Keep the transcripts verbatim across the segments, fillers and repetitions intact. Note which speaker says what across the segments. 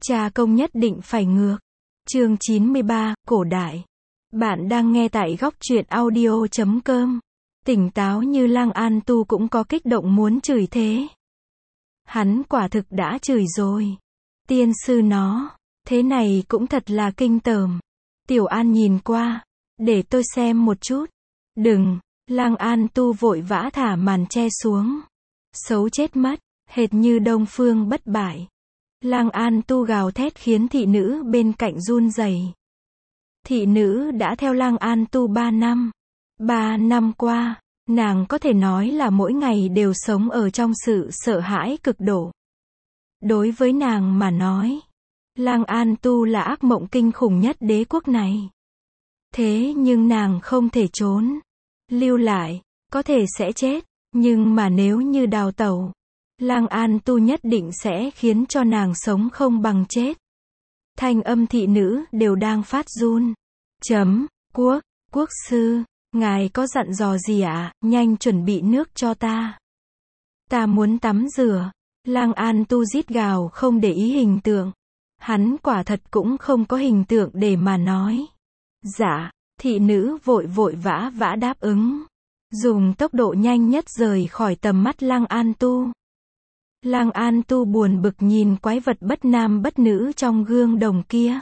Speaker 1: Cha công nhất định phải ngược. Chương chín mươi ba, cổ đại. Bạn đang nghe tại góc truyện audio chấm com. Tỉnh táo như Lang An Tu cũng có kích động muốn chửi thế. Hắn quả thực đã chửi rồi. Tiên sư nó, thế này cũng thật là kinh tởm. Tiểu An nhìn qua, để tôi xem một chút. Đừng, Lang An Tu vội vã thả màn che xuống. Xấu chết mất, hệt như Đông Phương bất bại. Lang An Tu gào thét khiến thị nữ bên cạnh run rẩy. Thị nữ đã theo Lang An Tu ba năm. Ba năm qua, nàng có thể nói là mỗi ngày đều sống ở trong sự sợ hãi cực độ. Đối với nàng mà nói, Lang An Tu là ác mộng kinh khủng nhất đế quốc này. Thế nhưng nàng không thể trốn. Lưu lại, có thể sẽ chết, nhưng mà nếu như đào tẩu, Lang An Tu nhất định sẽ khiến cho nàng sống không bằng chết. Thanh âm thị nữ đều đang phát run. Chấm, quốc, quốc sư, ngài có dặn dò gì ạ? À? Nhanh chuẩn bị nước cho ta. Ta muốn tắm rửa. Lang An Tu rít gào không để ý hình tượng. Hắn quả thật cũng không có hình tượng để mà nói. Dạ, thị nữ vội vội vã vã đáp ứng. Dùng tốc độ nhanh nhất rời khỏi tầm mắt Lang An Tu. Lang An Tu buồn bực nhìn quái vật bất nam bất nữ trong gương đồng kia.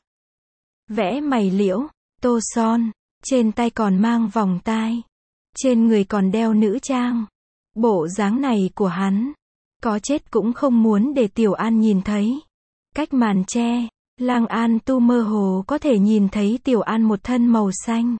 Speaker 1: Vẽ mày liễu, tô son, trên tay còn mang vòng tai, trên người còn đeo nữ trang. Bộ dáng này của hắn, có chết cũng không muốn để Tiểu An nhìn thấy. Cách màn che, Lang An Tu mơ hồ có thể nhìn thấy Tiểu An một thân màu xanh.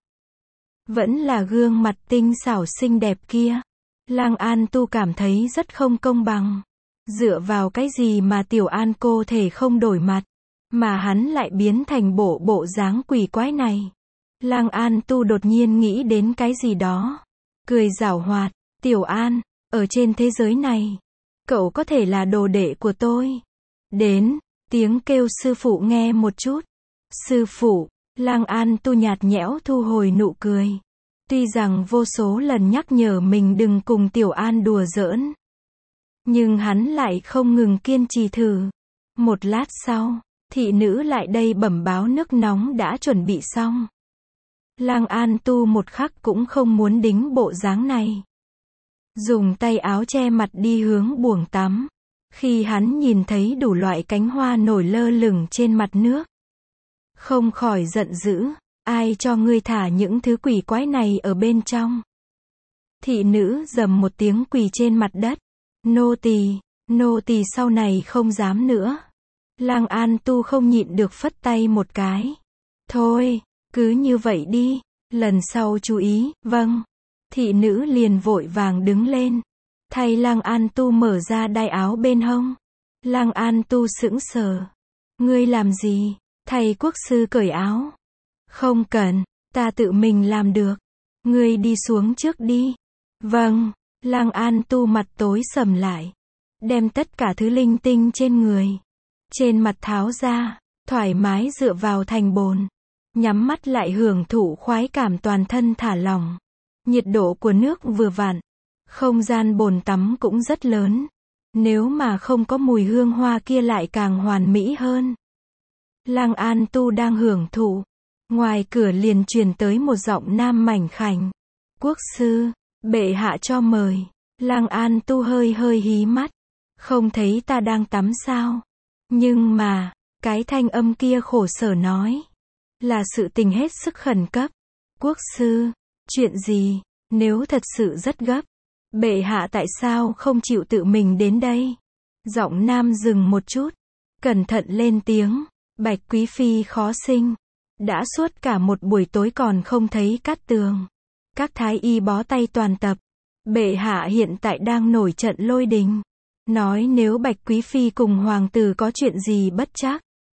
Speaker 1: Vẫn là gương mặt tinh xảo xinh đẹp kia. Lang An Tu cảm thấy rất không công bằng. Dựa vào cái gì mà Tiểu An cô thể không đổi mặt, mà hắn lại biến thành bộ bộ dáng quỷ quái này. Lang An Tu đột nhiên nghĩ đến cái gì đó. Cười giảo hoạt, Tiểu An, ở trên thế giới này, cậu có thể là đồ đệ của tôi. Đến, tiếng kêu sư phụ nghe một chút. Sư phụ, Lang An Tu nhạt nhẽo thu hồi nụ cười. Tuy rằng vô số lần nhắc nhở mình đừng cùng Tiểu An đùa giỡn, nhưng hắn lại không ngừng kiên trì thử. Một lát sau, thị nữ lại đây bẩm báo nước nóng đã chuẩn bị xong. Lang An Tu một khắc cũng không muốn đính bộ dáng này. Dùng tay áo che mặt đi hướng buồng tắm. Khi hắn nhìn thấy đủ loại cánh hoa nổi lơ lửng trên mặt nước, không khỏi giận dữ. Ai cho ngươi thả những thứ quỷ quái này ở bên trong? Thị nữ rầm một tiếng quỳ trên mặt đất. Nô tỳ, nô tỳ sau này không dám nữa. Lang An Tu không nhịn được phất tay một cái. Thôi, cứ như vậy đi, lần sau chú ý. Vâng. Thị nữ liền vội vàng đứng lên, thay Lang An Tu mở ra đai áo bên hông. Lang An Tu sững sờ. Ngươi làm gì? Thay quốc sư cởi áo. Không cần, ta tự mình làm được. Ngươi đi xuống trước đi. Vâng. Lang An Tu mặt tối sầm lại, đem tất cả thứ linh tinh trên người, trên mặt tháo ra, thoải mái dựa vào thành bồn, nhắm mắt lại hưởng thụ khoái cảm toàn thân thả lỏng. Nhiệt độ của nước vừa vặn, không gian bồn tắm cũng rất lớn, nếu mà không có mùi hương hoa kia lại càng hoàn mỹ hơn. Lang An Tu đang hưởng thụ, ngoài cửa liền truyền tới một giọng nam mảnh khảnh. Quốc sư, bệ hạ cho mời. Lang An Tu hơi hơi hí mắt. Không thấy ta đang tắm sao? Nhưng mà, cái thanh âm kia khổ sở nói, là sự tình hết sức khẩn cấp. Quốc sư, chuyện gì? Nếu thật sự rất gấp, bệ hạ tại sao không chịu tự mình đến đây? Giọng nam dừng một chút, cẩn thận lên tiếng. Bạch quý phi khó sinh, đã suốt cả một buổi tối còn không thấy cát tường. Các thái y bó tay toàn tập. Bệ hạ hiện tại đang nổi trận lôi đình. Nói nếu Bạch quý phi cùng hoàng tử có chuyện gì bất trắc,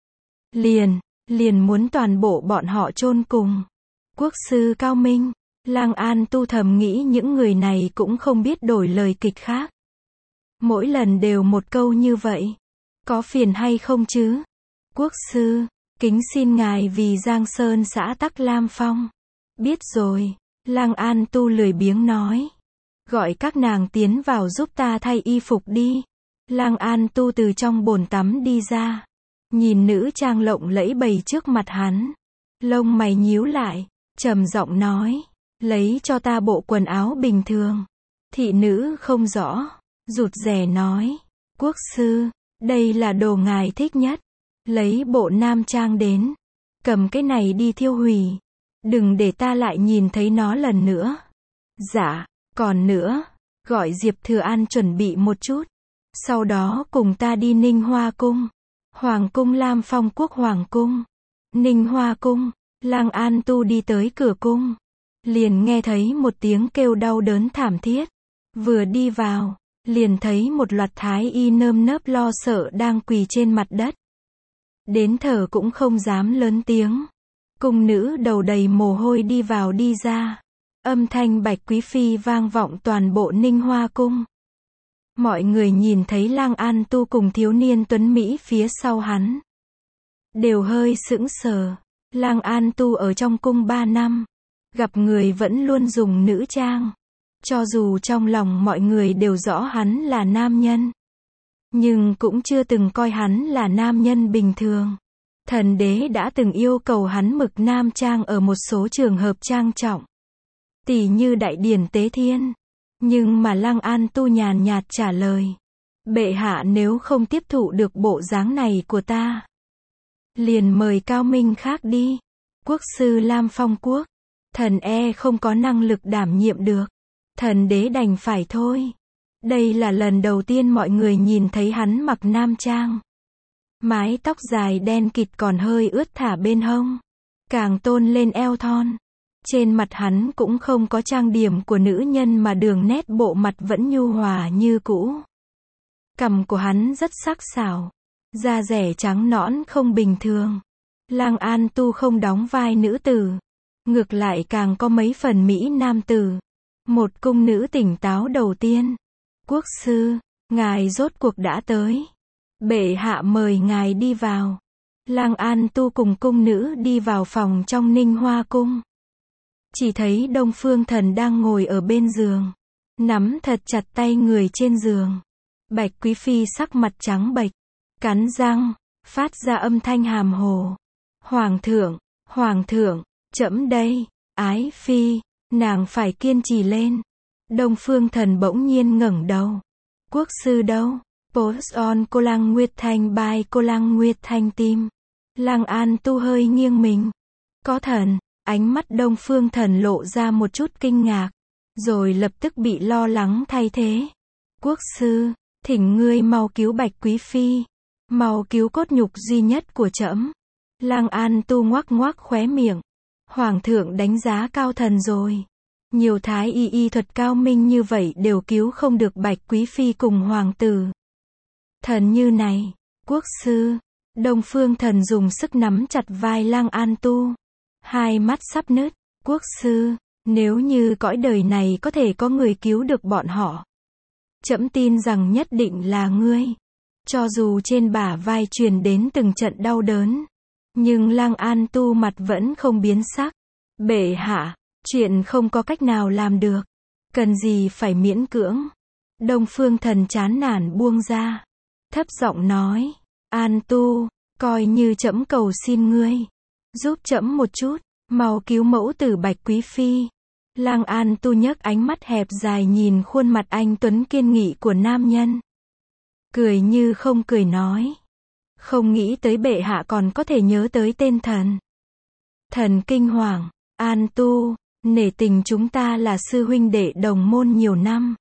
Speaker 1: liền, liền muốn toàn bộ bọn họ chôn cùng. Quốc sư cao minh. Lang An Tu thầm nghĩ những người này cũng không biết đổi lời kịch khác. Mỗi lần đều một câu như vậy. Có phiền hay không chứ? Quốc sư, kính xin ngài vì Giang Sơn xã Tắc Lam Phong. Biết rồi. Lang An Tu lười biếng nói. Gọi các nàng tiến vào giúp ta thay y phục đi. Lang An Tu từ trong bồn tắm đi ra. nhìn nữ trang lộng lẫy bày trước mặt hắn. Lông mày nhíu lại, trầm giọng nói, lấy cho ta bộ quần áo bình thường. Thị nữ không rõ, rụt rè nói, quốc sư, đây là đồ ngài thích nhất. Lấy bộ nam trang đến, cầm cái này đi thiêu hủy. Đừng để ta lại nhìn thấy nó lần nữa. Dạ, còn nữa, gọi Diệp Thừa An chuẩn bị một chút. Sau đó cùng ta đi Ninh Hoa Cung. Hoàng cung Lam Phong Quốc Hoàng cung. Ninh Hoa Cung, Lăng An Tu đi tới cửa cung. Liền nghe thấy một tiếng kêu đau đớn thảm thiết. Vừa đi vào, liền thấy một loạt thái y nơm nớp lo sợ đang quỳ trên mặt đất. Đến thở cũng không dám lớn tiếng. Cung nữ đầu đầy mồ hôi đi vào đi ra. Âm thanh Bạch Quý Phi vang vọng toàn bộ Ninh Hoa Cung. Mọi người nhìn thấy Lăng An Tu cùng thiếu niên tuấn Mỹ phía sau hắn. Đều hơi sững sờ. Lăng An Tu ở trong cung ba năm. Gặp người vẫn luôn dùng nữ trang. Cho dù trong lòng mọi người đều rõ hắn là nam nhân. Nhưng cũng chưa từng coi hắn là nam nhân bình thường. Thần đế đã từng yêu cầu hắn mực nam trang ở một số trường hợp trang trọng. Tỉ như đại điển tế thiên. Nhưng mà Lăng An Tu nhàn nhạt trả lời. Bệ hạ nếu không tiếp thụ được bộ dáng này của ta. Liền mời cao minh khác đi. Quốc sư Lam Phong Quốc. Thần e không có năng lực đảm nhiệm được. Thần đế đành phải thôi. Đây là lần đầu tiên mọi người nhìn thấy hắn mặc nam trang. Mái tóc dài đen kịt còn hơi ướt thả bên hông. Càng tôn lên eo thon. Trên mặt hắn cũng không có trang điểm của nữ nhân mà đường nét bộ mặt vẫn nhu hòa như cũ. Cằm của hắn rất sắc sảo. Da dẻ trắng nõn không bình thường. Lăng An Tu không đóng vai nữ tử. Ngược lại càng có mấy phần mỹ nam tử. Một cung nữ tỉnh táo đầu tiên. Quốc sư, ngài rốt cuộc đã tới. Bệ hạ mời ngài đi vào. Lăng An Tu cùng cung nữ đi vào phòng trong Ninh Hoa Cung. Chỉ thấy Đông Phương Thần đang ngồi ở bên giường. Nắm thật chặt tay người trên giường. Bạch Quý Phi sắc mặt trắng bệch. Cắn răng, phát ra âm thanh hàm hồ. Hoàng thượng, Hoàng thượng, trẫm đây, Ái Phi, nàng phải kiên trì lên. Đông Phương Thần bỗng nhiên ngẩng đầu. Quốc sư đâu? Post on cô Lăng Nguyệt Thanh by cô Lăng Nguyệt Thanh tim. Lăng An Tu hơi nghiêng mình. Có thần, ánh mắt Đông Phương Thần lộ ra một chút kinh ngạc. Rồi lập tức bị lo lắng thay thế. Quốc sư, thỉnh ngươi mau cứu Bạch Quý Phi. Mau cứu cốt nhục duy nhất của trẫm. Lăng An Tu ngoác ngoác khóe miệng. Hoàng thượng đánh giá cao thần rồi. Nhiều thái y y thuật cao minh như vậy đều cứu không được Bạch Quý Phi cùng hoàng tử. Thần như này, quốc sư. Đông Phương Thần dùng sức nắm chặt vai Lăng An Tu. Hai mắt sắp nứt. Quốc sư, nếu như cõi đời này có thể có người cứu được bọn họ. Trẫm tin rằng nhất định là ngươi. Cho dù trên bả vai truyền đến từng trận đau đớn. Nhưng Lăng An Tu mặt vẫn không biến sắc. Bệ hạ, chuyện không có cách nào làm được. Cần gì phải miễn cưỡng. Đông Phương Thần chán nản buông ra. Thấp giọng nói. An Tu, coi như trẫm cầu xin ngươi. Giúp trẫm một chút, mau cứu mẫu tử Bạch Quý Phi. Lăng An Tu nhấc ánh mắt hẹp dài nhìn khuôn mặt anh tuấn kiên nghị của nam nhân. Cười như không cười nói. Không nghĩ tới bệ hạ còn có thể nhớ tới tên thần. Thần kinh hoàng. An Tu, nể tình chúng ta là sư huynh đệ đồng môn nhiều năm.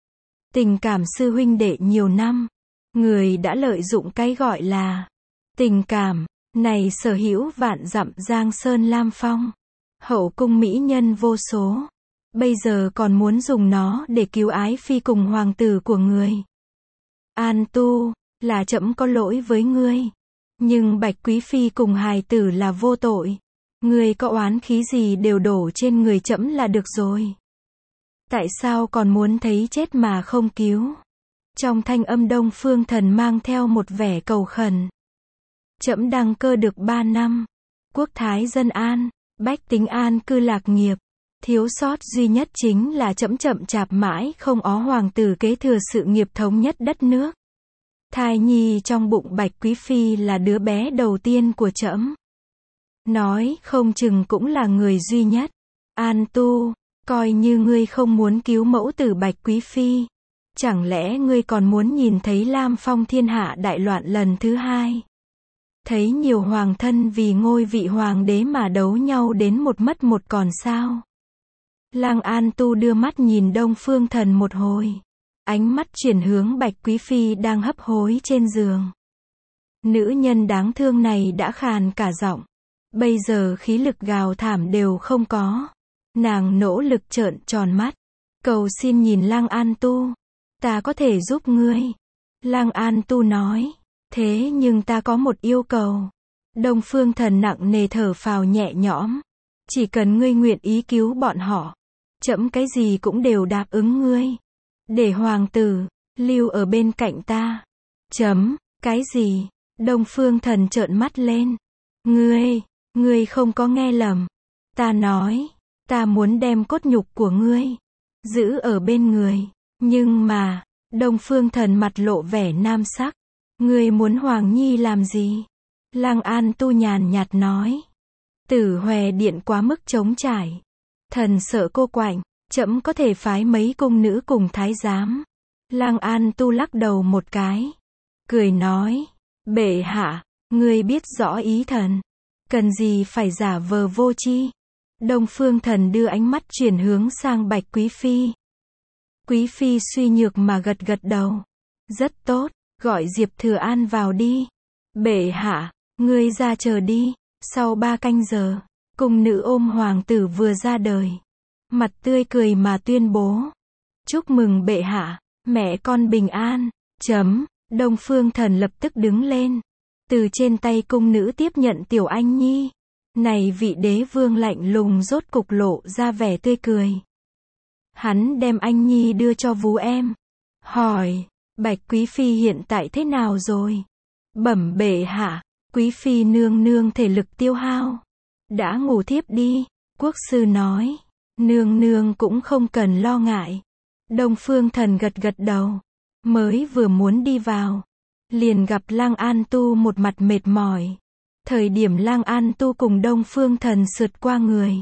Speaker 1: Tình cảm sư huynh đệ nhiều năm. Người đã lợi dụng cái gọi là tình cảm này sở hữu vạn dặm Giang Sơn Lam Phong. Hậu cung mỹ nhân vô số. Bây giờ còn muốn dùng nó để cứu Ái Phi cùng hoàng tử của người. An Tu, là trẫm có lỗi với ngươi. Nhưng Bạch Quý Phi cùng hài tử là vô tội. Ngươi có oán khí gì đều đổ trên người trẫm là được rồi. Tại sao còn muốn thấy chết mà không cứu? Trong thanh âm Đông Phương Thần mang theo một vẻ cầu khẩn. Trẫm đăng cơ được ba năm. Quốc thái dân an, bách tính an cư lạc nghiệp. Thiếu sót duy nhất chính là trẫm chậm chạp mãi không ó hoàng tử kế thừa sự nghiệp thống nhất đất nước. Thai nhi trong bụng Bạch Quý Phi là đứa bé đầu tiên của trẫm. Nói không chừng cũng là người duy nhất. An Tu, coi như ngươi không muốn cứu mẫu tử Bạch Quý Phi. Chẳng lẽ ngươi còn muốn nhìn thấy Lam Phong thiên hạ đại loạn lần thứ hai? Thấy nhiều hoàng thân vì ngôi vị hoàng đế mà đấu nhau đến một mất một còn sao? Lăng An Tu đưa mắt nhìn Đông Phương Thần một hồi. Ánh mắt chuyển hướng Bạch Quý Phi đang hấp hối trên giường. Nữ nhân đáng thương này đã khàn cả giọng. Bây giờ khí lực gào thảm đều không có. Nàng nỗ lực trợn tròn mắt. Cầu xin nhìn Lăng An Tu. Ta có thể giúp ngươi. Lăng An Tu nói. Thế nhưng ta có một yêu cầu. Đông Phương Thần nặng nề thở phào nhẹ nhõm. Chỉ cần ngươi nguyện ý cứu bọn họ. Trẫm cái gì cũng đều đáp ứng ngươi. Để hoàng tử, lưu ở bên cạnh ta. Chấm, cái gì? Đông Phương Thần trợn mắt lên. Ngươi, ngươi không có nghe lầm. Ta nói, ta muốn đem cốt nhục của ngươi, giữ ở bên người. Nhưng mà, Đông Phương Thần mặt lộ vẻ nam sắc. Ngươi muốn Hoàng Nhi làm gì? Lăng An Tu nhàn nhạt nói. Tử Hòe Điện quá mức trống trải. Thần sợ cô quạnh, trẫm có thể phái mấy cung nữ cùng thái giám. Lăng An Tu lắc đầu một cái. Cười nói. Bệ hạ, ngươi biết rõ ý thần. Cần gì phải giả vờ vô tri? Đông Phương Thần đưa ánh mắt chuyển hướng sang Bạch Quý Phi. Quý Phi suy nhược mà gật gật đầu. Rất tốt, gọi Diệp Thừa An vào đi. Bệ hạ, ngươi ra chờ đi. Sau ba canh giờ, cung nữ ôm hoàng tử vừa ra đời. Mặt tươi cười mà tuyên bố. Chúc mừng bệ hạ, mẹ con bình an. Chấm, Đông Phương Thần lập tức đứng lên. Từ trên tay cung nữ tiếp nhận Tiểu Anh Nhi. Này vị đế vương lạnh lùng rốt cục lộ ra vẻ tươi cười. Hắn đem Anh Nhi đưa cho vú em. Hỏi, Bạch Quý Phi hiện tại thế nào rồi? Bẩm bệ hạ, Quý Phi nương nương thể lực tiêu hao. Đã ngủ thiếp đi, quốc sư nói. Nương nương cũng không cần lo ngại. Đông Phương Thần gật gật đầu. Mới vừa muốn đi vào. Liền gặp Lăng An Tu một mặt mệt mỏi. Thời điểm Lăng An Tu cùng Đông Phương Thần sượt qua người.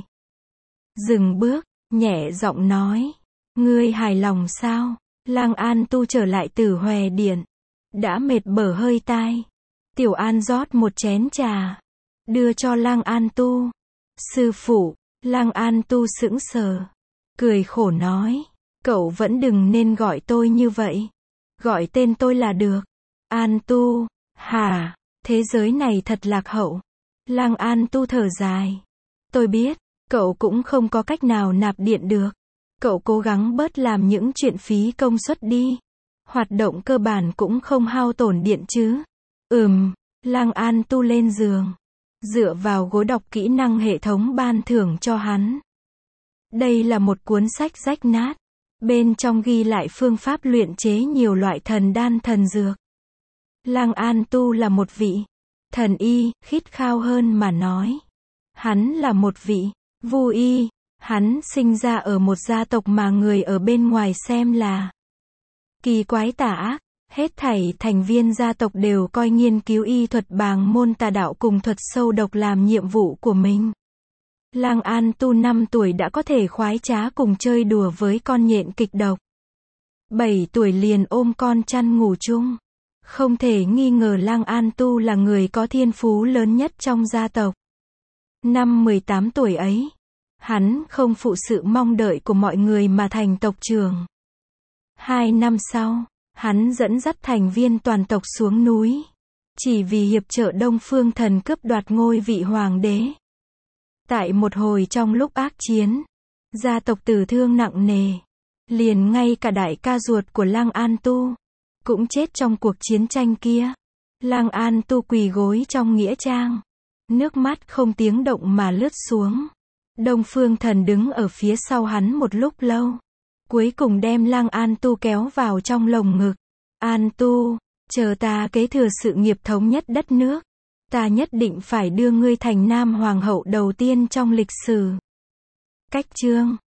Speaker 1: Dừng bước, nhẹ giọng nói. Ngươi hài lòng sao? Lăng An Tu trở lại Tử Hòe Điện. Đã mệt bở hơi tai. Tiểu An rót một chén trà. Đưa cho Lăng An Tu. Sư phụ, Lăng An Tu sững sờ. Cười khổ nói. Cậu vẫn đừng nên gọi tôi như vậy. Gọi tên tôi là được. An Tu, hả? Thế giới này thật lạc hậu. Lăng An Tu thở dài. Tôi biết, cậu cũng không có cách nào nạp điện được. Cậu cố gắng bớt làm những chuyện phí công suất đi. Hoạt động cơ bản cũng không hao tổn điện chứ. Ừm, Lăng An Tu lên giường. Dựa vào gối đọc kỹ năng hệ thống ban thưởng cho hắn. Đây là một cuốn sách rách nát. Bên trong ghi lại phương pháp luyện chế nhiều loại thần đan thần dược. Lăng An Tu là một vị thần y, khít khao hơn mà nói. Hắn là một vị vu y. Hắn sinh ra ở một gia tộc mà người ở bên ngoài xem là kỳ quái tà ác. Hết thảy thành viên gia tộc đều coi nghiên cứu y thuật bàng môn tà đạo cùng thuật sâu độc làm nhiệm vụ của mình. Lăng An Tu năm tuổi đã có thể khoái trá cùng chơi đùa với con nhện kịch độc. bảy tuổi liền ôm con chăn ngủ chung. Không thể nghi ngờ Lăng An Tu là người có thiên phú lớn nhất trong gia tộc. Năm mười tám tuổi ấy, hắn không phụ sự mong đợi của mọi người mà thành tộc trưởng. Hai năm sau, hắn dẫn dắt thành viên toàn tộc xuống núi. Chỉ vì hiệp trợ Đông Phương Thần cướp đoạt ngôi vị hoàng đế. Tại một hồi trong lúc ác chiến, gia tộc tử thương nặng nề. Liền ngay cả đại ca ruột của Lăng An Tu cũng chết trong cuộc chiến tranh kia. Lăng An Tu quỳ gối trong nghĩa trang. Nước mắt không tiếng động mà lướt xuống. Đông Phương Thần đứng ở phía sau hắn một lúc lâu. Cuối cùng đem Lăng An Tu kéo vào trong lồng ngực. An Tu, chờ ta kế thừa sự nghiệp thống nhất đất nước. Ta nhất định phải đưa ngươi thành nam hoàng hậu đầu tiên trong lịch sử. Cách chương